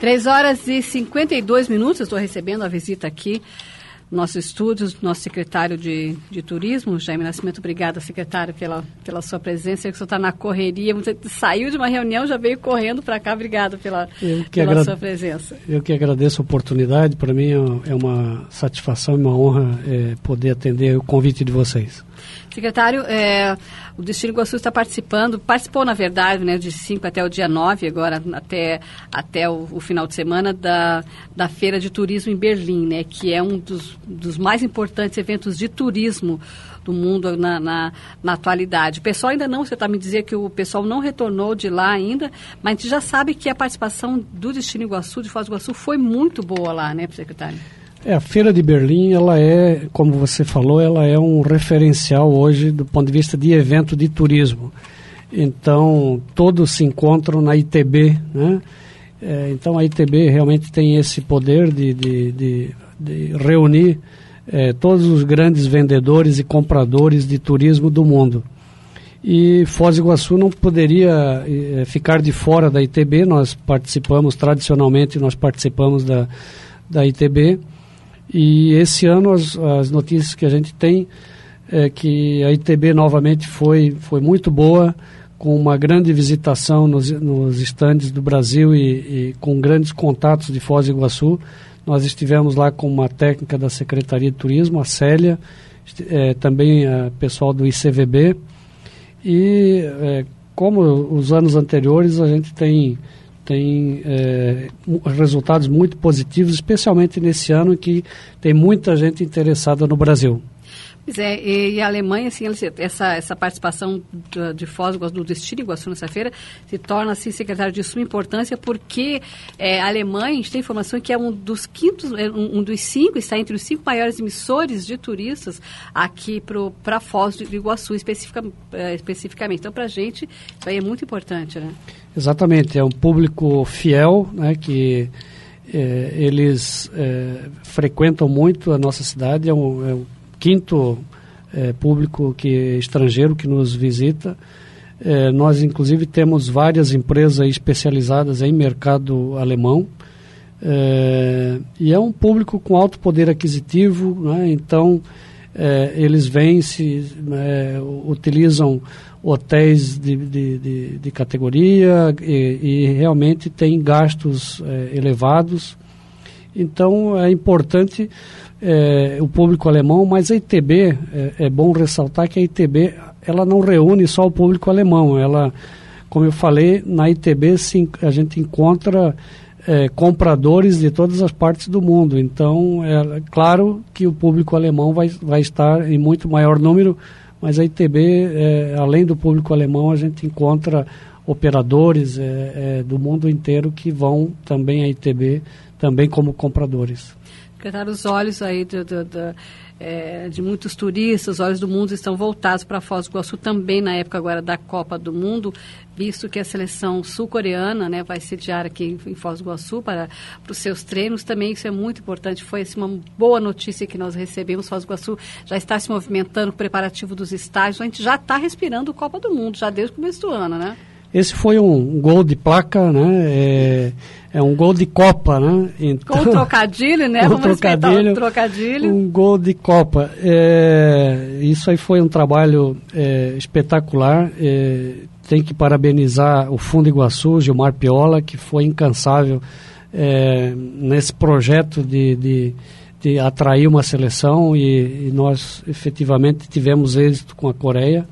3h52, estou recebendo a visita aqui no nosso estúdio, nosso secretário de Turismo, Jaime Nascimento. Obrigada, secretário, pela sua presença. Eu que o senhor está na correria, você saiu de uma reunião, já veio correndo para cá. Obrigado pela sua presença. Eu que agradeço a oportunidade. Para mim é uma satisfação e uma honra poder atender o convite de vocês. Secretário, o Destino Iguaçu está participou na verdade, né, de 5 até o dia 9, agora até o final de semana da Feira de Turismo em Berlim, né, que é um dos mais importantes eventos de turismo do mundo na atualidade. O pessoal ainda não, você está me dizendo que o pessoal não retornou de lá ainda, mas a gente já sabe que a participação do Destino Iguaçu, de Foz do Iguaçu, foi muito boa lá, né, secretário? A Feira de Berlim, ela é, como você falou, ela é um referencial hoje do ponto de vista de evento de turismo. Então, todos se encontram na ITB, né? Então, a ITB realmente tem esse poder de reunir todos os grandes vendedores e compradores de turismo do mundo. E Foz do Iguaçu não poderia ficar de fora da ITB. Nós tradicionalmente participamos da ITB. E esse ano as notícias que a gente tem é que a ITB novamente foi muito boa, com uma grande visitação nos estandes do Brasil e com grandes contatos de Foz do Iguaçu. Nós estivemos lá com uma técnica da Secretaria de Turismo, a Célia, também a pessoal do ICVB. E como os anos anteriores, a gente tem resultados muito positivos, especialmente nesse ano que tem muita gente interessada no Brasil. Pois é, e a Alemanha, assim, essa participação de Foz do Destino Iguaçu nessa feira se torna, assim, secretário, de suma importância, porque a Alemanha, a gente tem informação que é um dos 5, está entre os 5 maiores emissores de turistas aqui para Foz do Iguaçu, especificamente. Então, para a gente, isso aí é muito importante, né? Exatamente, é um público fiel, né, que eles frequentam muito a nossa cidade, é um quinto público estrangeiro que nos visita. Nós, inclusive, temos várias empresas especializadas em mercado alemão, e é um público com alto poder aquisitivo, né? Então, eles vêm, utilizam hotéis de categoria e realmente têm gastos elevados. Então, é importante o público alemão, mas a ITB, é bom ressaltar que a ITB ela não reúne só o público alemão. Ela, como eu falei, na ITB a gente encontra compradores de todas as partes do mundo. Então, é claro que o público alemão vai estar em muito maior número, mas a ITB, além do público alemão, a gente encontra operadores do mundo inteiro que vão também à ITB, também como compradores. Secretário, os olhos aí de muitos turistas, os olhos do mundo estão voltados para Foz do Iguaçu também na época agora da Copa do Mundo, visto que a seleção sul-coreana, né, vai sediar aqui em Foz do Iguaçu para os seus treinos. Também isso é muito importante, foi assim, uma boa notícia que nós recebemos. Foz do Iguaçu já está se movimentando com o preparativo dos estádios, a gente já está respirando Copa do Mundo, já desde o começo do ano, né? Esse foi um gol de placa, né? É um gol de Copa, né? Então, com um trocadilho, né? Vamos respeitar o trocadilho. Um gol de Copa. Isso aí foi um trabalho espetacular. Tem que parabenizar o Fundo Iguaçu, Gilmar Piola, que foi incansável nesse projeto de atrair uma seleção e nós efetivamente tivemos êxito com a Coreia.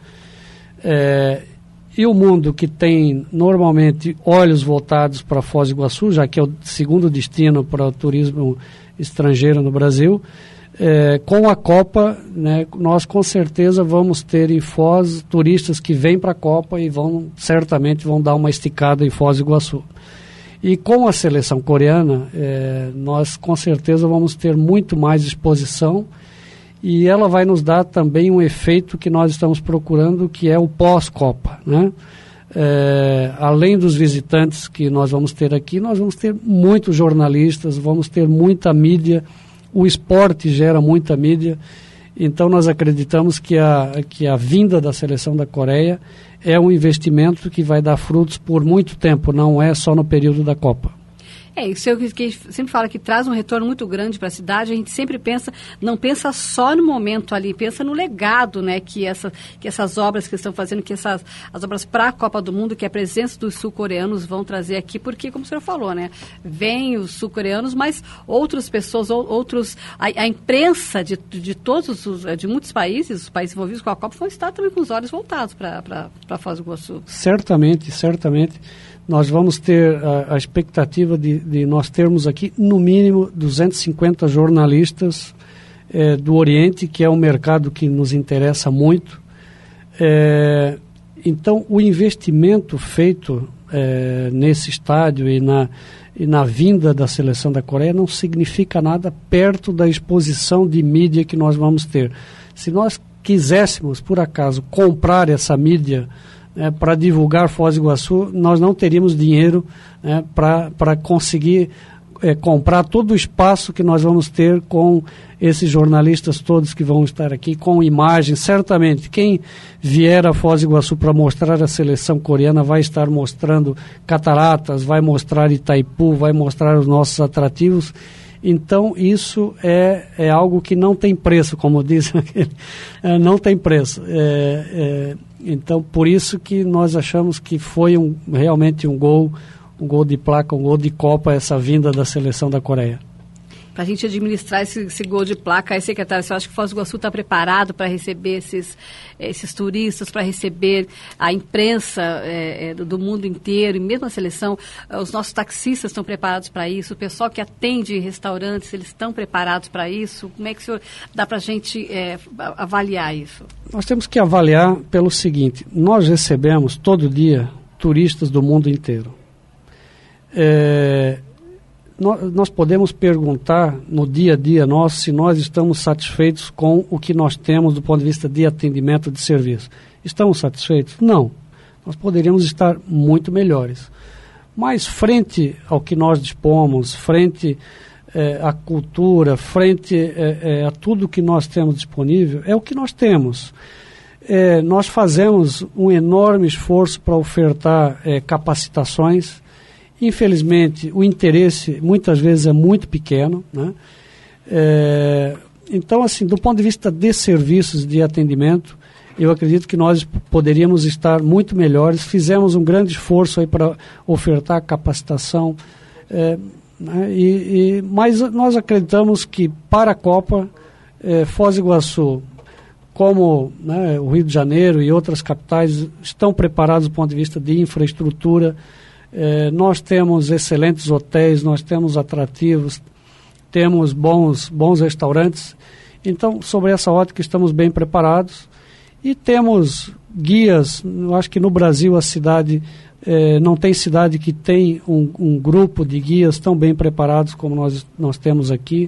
E o mundo que tem normalmente olhos voltados para Foz do Iguaçu, já que é o segundo destino para o turismo estrangeiro no Brasil, com a Copa, né, nós com certeza vamos ter em Foz turistas que vêm para a Copa e certamente vão dar uma esticada em Foz do Iguaçu. E com a seleção coreana, nós com certeza vamos ter muito mais exposição, e ela vai nos dar também um efeito que nós estamos procurando, que é o pós-Copa, né? Além dos visitantes que nós vamos ter aqui, nós vamos ter muitos jornalistas, vamos ter muita mídia, o esporte gera muita mídia, então nós acreditamos que a vinda da seleção da Coreia é um investimento que vai dar frutos por muito tempo, não é só no período da Copa. Isso é o que sempre fala, que traz um retorno muito grande para a cidade. A gente sempre não pensa só no momento ali, pensa no legado, né, que essas obras que estão fazendo, as obras para a Copa do Mundo, que a presença dos sul-coreanos vão trazer aqui, porque, como o senhor falou, né, vem os sul-coreanos, mas outras pessoas, a imprensa de muitos países, os países envolvidos com a Copa, vão estar também com os olhos voltados para Foz do Iguaçu. Certamente. Nós vamos ter a expectativa de nós termos aqui, no mínimo, 250 jornalistas do Oriente, que é um mercado que nos interessa muito. Então, o investimento feito nesse estádio e na vinda da seleção da Coreia não significa nada perto da exposição de mídia que nós vamos ter. Se nós quiséssemos, por acaso, comprar essa mídia para divulgar Foz do Iguaçu, nós não teríamos dinheiro para conseguir comprar todo o espaço que nós vamos ter com esses jornalistas todos que vão estar aqui, com imagens. Certamente, quem vier a Foz do Iguaçu para mostrar a seleção coreana vai estar mostrando cataratas, vai mostrar Itaipu, vai mostrar os nossos atrativos. Então, isso é algo que não tem preço, como diz aquele, não tem preço. Então, por isso que nós achamos que foi realmente um gol de placa, um gol de Copa, essa vinda da seleção da Coreia. Para a gente administrar esse gol de placa, aí, secretário, você acha que Foz do Iguaçu está preparado para receber esses turistas, para receber a imprensa do mundo inteiro, e mesmo a seleção? Os nossos taxistas estão preparados para isso? O pessoal que atende restaurantes, eles estão preparados para isso? Como é que o senhor dá para a gente avaliar isso? Nós temos que avaliar pelo seguinte: nós recebemos todo dia turistas do mundo inteiro. Nós podemos perguntar no dia a dia nosso se nós estamos satisfeitos com o que nós temos do ponto de vista de atendimento de serviço. Estamos satisfeitos? Não. Nós poderíamos estar muito melhores. Mas frente ao que nós dispomos, frente à cultura, frente a tudo que nós temos disponível, é o que nós temos. Nós fazemos um enorme esforço para ofertar capacitações. Infelizmente, o interesse muitas vezes é muito pequeno, né? Então, assim, do ponto de vista de serviços de atendimento, eu acredito que nós poderíamos estar muito melhores. Fizemos um grande esforço aí para ofertar capacitação, mas nós acreditamos que para a Copa, Foz do Iguaçu, como, né, o Rio de Janeiro e outras capitais, estão preparados do ponto de vista de infraestrutura. Nós temos excelentes hotéis, nós temos atrativos, temos bons restaurantes. Então, sobre essa ótica, estamos bem preparados e temos guias. Eu acho que no Brasil a cidade, não tem cidade que tem um grupo de guias tão bem preparados como nós temos aqui.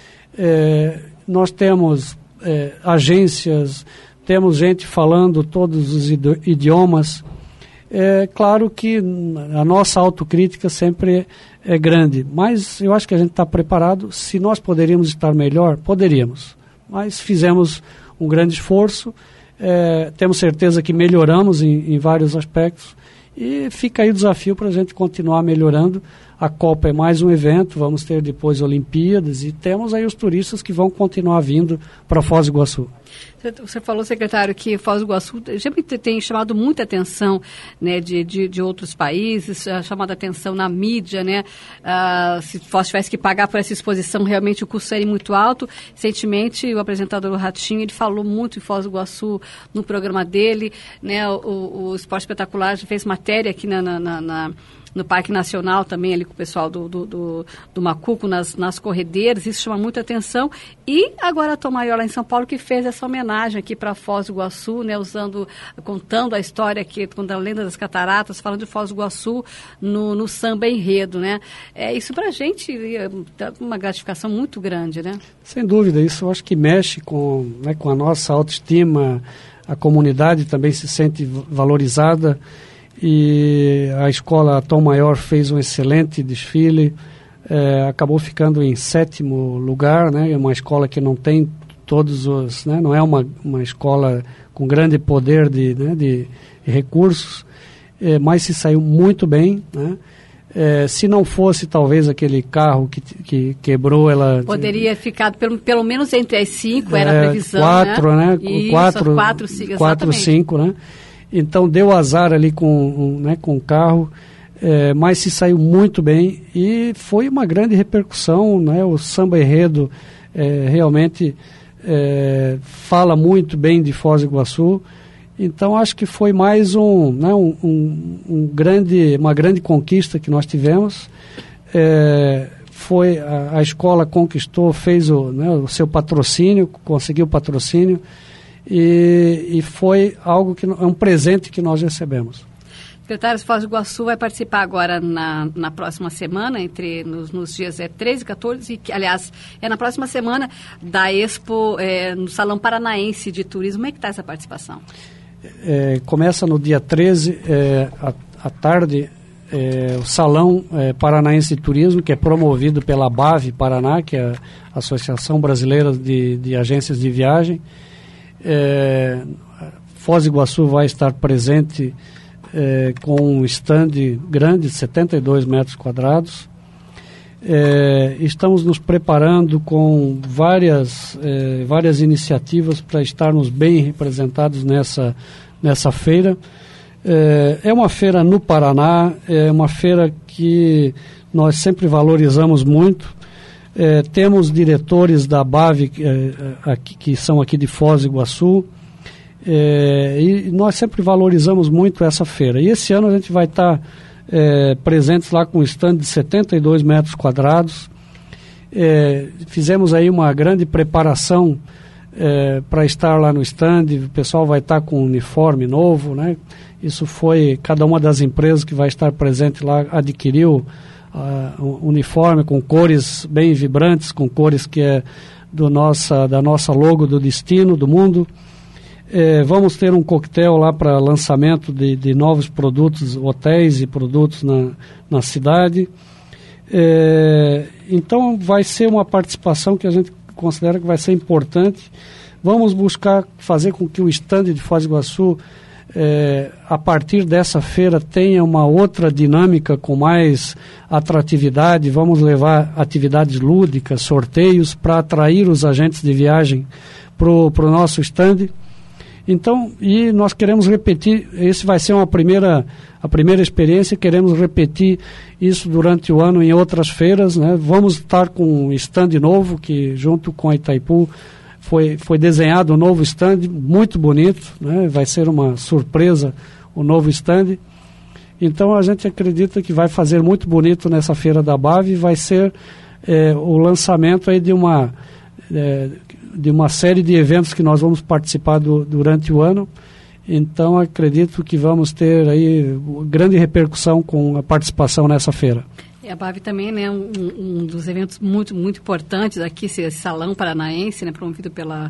Nós temos agências, temos gente falando todos os idiomas. Claro que a nossa autocrítica sempre é grande, mas eu acho que a gente está preparado. Se nós poderíamos estar melhor, poderíamos, mas fizemos um grande esforço, temos certeza que melhoramos em vários aspectos e fica aí o desafio para a gente continuar melhorando. A Copa é mais um evento, vamos ter depois Olimpíadas e temos aí os turistas que vão continuar vindo para Foz do Iguaçu. Você falou, secretário, que Foz do Iguaçu sempre tem chamado muita atenção, né, de outros países, chamado a atenção na mídia, né? Se Foz tivesse que pagar por essa exposição, realmente o custo seria muito alto. Recentemente, o apresentador do Ratinho, ele falou muito em Foz do Iguaçu no programa dele, né? O Esporte Espetacular já fez matéria aqui no Parque Nacional também, ali com o pessoal do Macuco, nas corredeiras. Isso chama muita atenção. E agora a Tom Maior, lá em São Paulo, que fez essa homenagem aqui para Foz do Iguaçu, né, contando a história aqui, contando a lenda das cataratas, falando de Foz do Iguaçu no samba enredo, né? Isso para a gente é uma gratificação muito grande, né? Sem dúvida, isso eu acho que mexe com a nossa autoestima, a comunidade também se sente valorizada. E a escola Tom Maior fez um excelente desfile, acabou ficando em 7º lugar, né? É uma escola que não tem todos os, né? Não é uma escola com grande poder de recursos, mas se saiu muito bem, né? Se não fosse talvez aquele carro que quebrou, ela... Poderia ficar pelo menos entre as 5, era a previsão, 4, né? Isso, 4, 5, né? Então deu azar ali com o carro, mas se saiu muito bem e foi uma grande repercussão, né? O Samba Enredo realmente fala muito bem de Foz do Iguaçu. Então acho que foi mais uma grande conquista que nós tivemos. Foi a escola conquistou, fez o seu patrocínio, conseguiu o patrocínio e foi algo que é um presente que nós recebemos. Secretário, Foz do Iguaçu vai participar agora na próxima semana, nos dias 13 e 14, aliás, na próxima semana da Expo no Salão Paranaense de Turismo. Como é que está essa participação? Começa no dia 13, à tarde, o Salão Paranaense de Turismo, que é promovido pela ABAV Paraná, que é a Associação Brasileira de Agências de Viagem. Foz do Iguaçu vai estar presente com um stand grande, de 72 metros quadrados. Estamos nos preparando com várias iniciativas para estarmos bem representados nessa feira. É uma feira no Paraná, é uma feira que nós sempre valorizamos muito. Temos diretores da ABAV que são aqui de Foz do Iguaçu, e nós sempre valorizamos muito essa feira. E esse ano a gente vai estar presentes lá com um stand de 72 metros quadrados. Fizemos aí uma grande preparação para estar lá no stand. O pessoal vai estar com um uniforme novo, né? Isso foi, cada uma das empresas que vai estar presente lá adquiriu um uniforme com cores bem vibrantes, com cores que é da nossa logo do destino, do mundo. Vamos ter um coquetel lá para lançamento de novos produtos, hotéis e produtos na cidade. Então vai ser uma participação que a gente considera que vai ser importante. Vamos buscar fazer com que o stand de Foz do Iguaçu, a partir dessa feira, tenha uma outra dinâmica com mais atratividade. Vamos levar atividades lúdicas, sorteios, para atrair os agentes de viagem para o nosso stand. Então, e nós queremos repetir, esse vai ser a primeira experiência, queremos repetir isso durante o ano em outras feiras, né? Vamos estar com um stand novo, que junto com a Itaipu foi desenhado um novo stand, muito bonito, né? Vai ser uma surpresa o novo stand. Então a gente acredita que vai fazer muito bonito nessa feira da ABAV, vai ser o lançamento aí de uma série de eventos que nós vamos participar durante o ano. Então acredito que vamos ter aí grande repercussão com a participação nessa feira. E a ABAV também, né, um dos eventos muito, muito importantes aqui, esse Salão Paranaense, né, promovido pela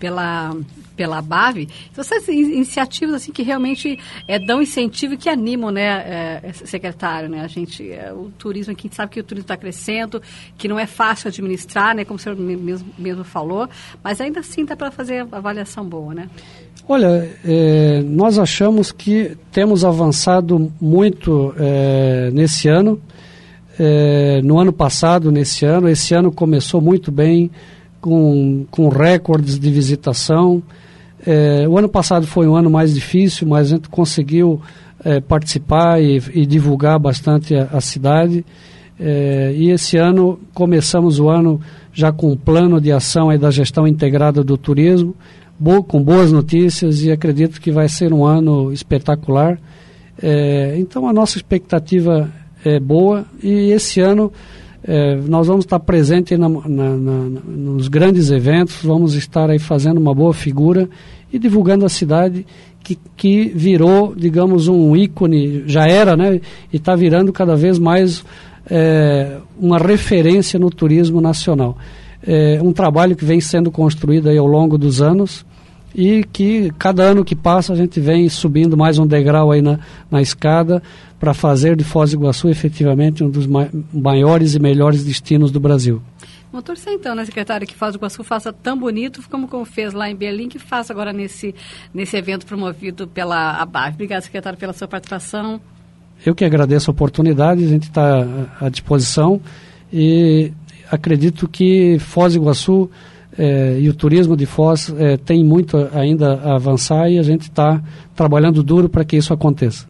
ABAV. Então, essas iniciativas assim, que realmente dão incentivo e que animam, né, secretário, né, o turismo aqui, a gente sabe que o turismo está crescendo, que não é fácil administrar, né, como o senhor mesmo falou, mas ainda assim dá para fazer avaliação boa, né? Olha, nós achamos que temos avançado muito nesse ano. No ano passado, esse ano começou muito bem, com recordes de visitação. O ano passado foi um ano mais difícil, mas a gente conseguiu participar e divulgar bastante a cidade. E esse ano, começamos o ano já com um plano de ação aí da gestão integrada do turismo, com boas notícias, e acredito que vai ser um ano espetacular. Então a nossa expectativa é boa, e esse ano nós vamos estar presentes nos grandes eventos, vamos estar aí fazendo uma boa figura e divulgando a cidade que virou, digamos, um ícone, já era, né, e está virando cada vez mais uma referência no turismo nacional. Um trabalho que vem sendo construído aí ao longo dos anos, e que cada ano que passa a gente vem subindo mais um degrau aí na escada para fazer de Foz do Iguaçu efetivamente um dos maiores e melhores destinos do Brasil. Vamos torcer então, né, secretário, que Foz do Iguaçu faça tão bonito como fez lá em Berlim, que faça agora nesse evento promovido pela ABAV. Obrigado, secretário, pela sua participação. eu que agradeço a oportunidade, a gente está à disposição e acredito que Foz do Iguaçu e o turismo de Foz tem muito ainda a avançar e a gente está trabalhando duro para que isso aconteça.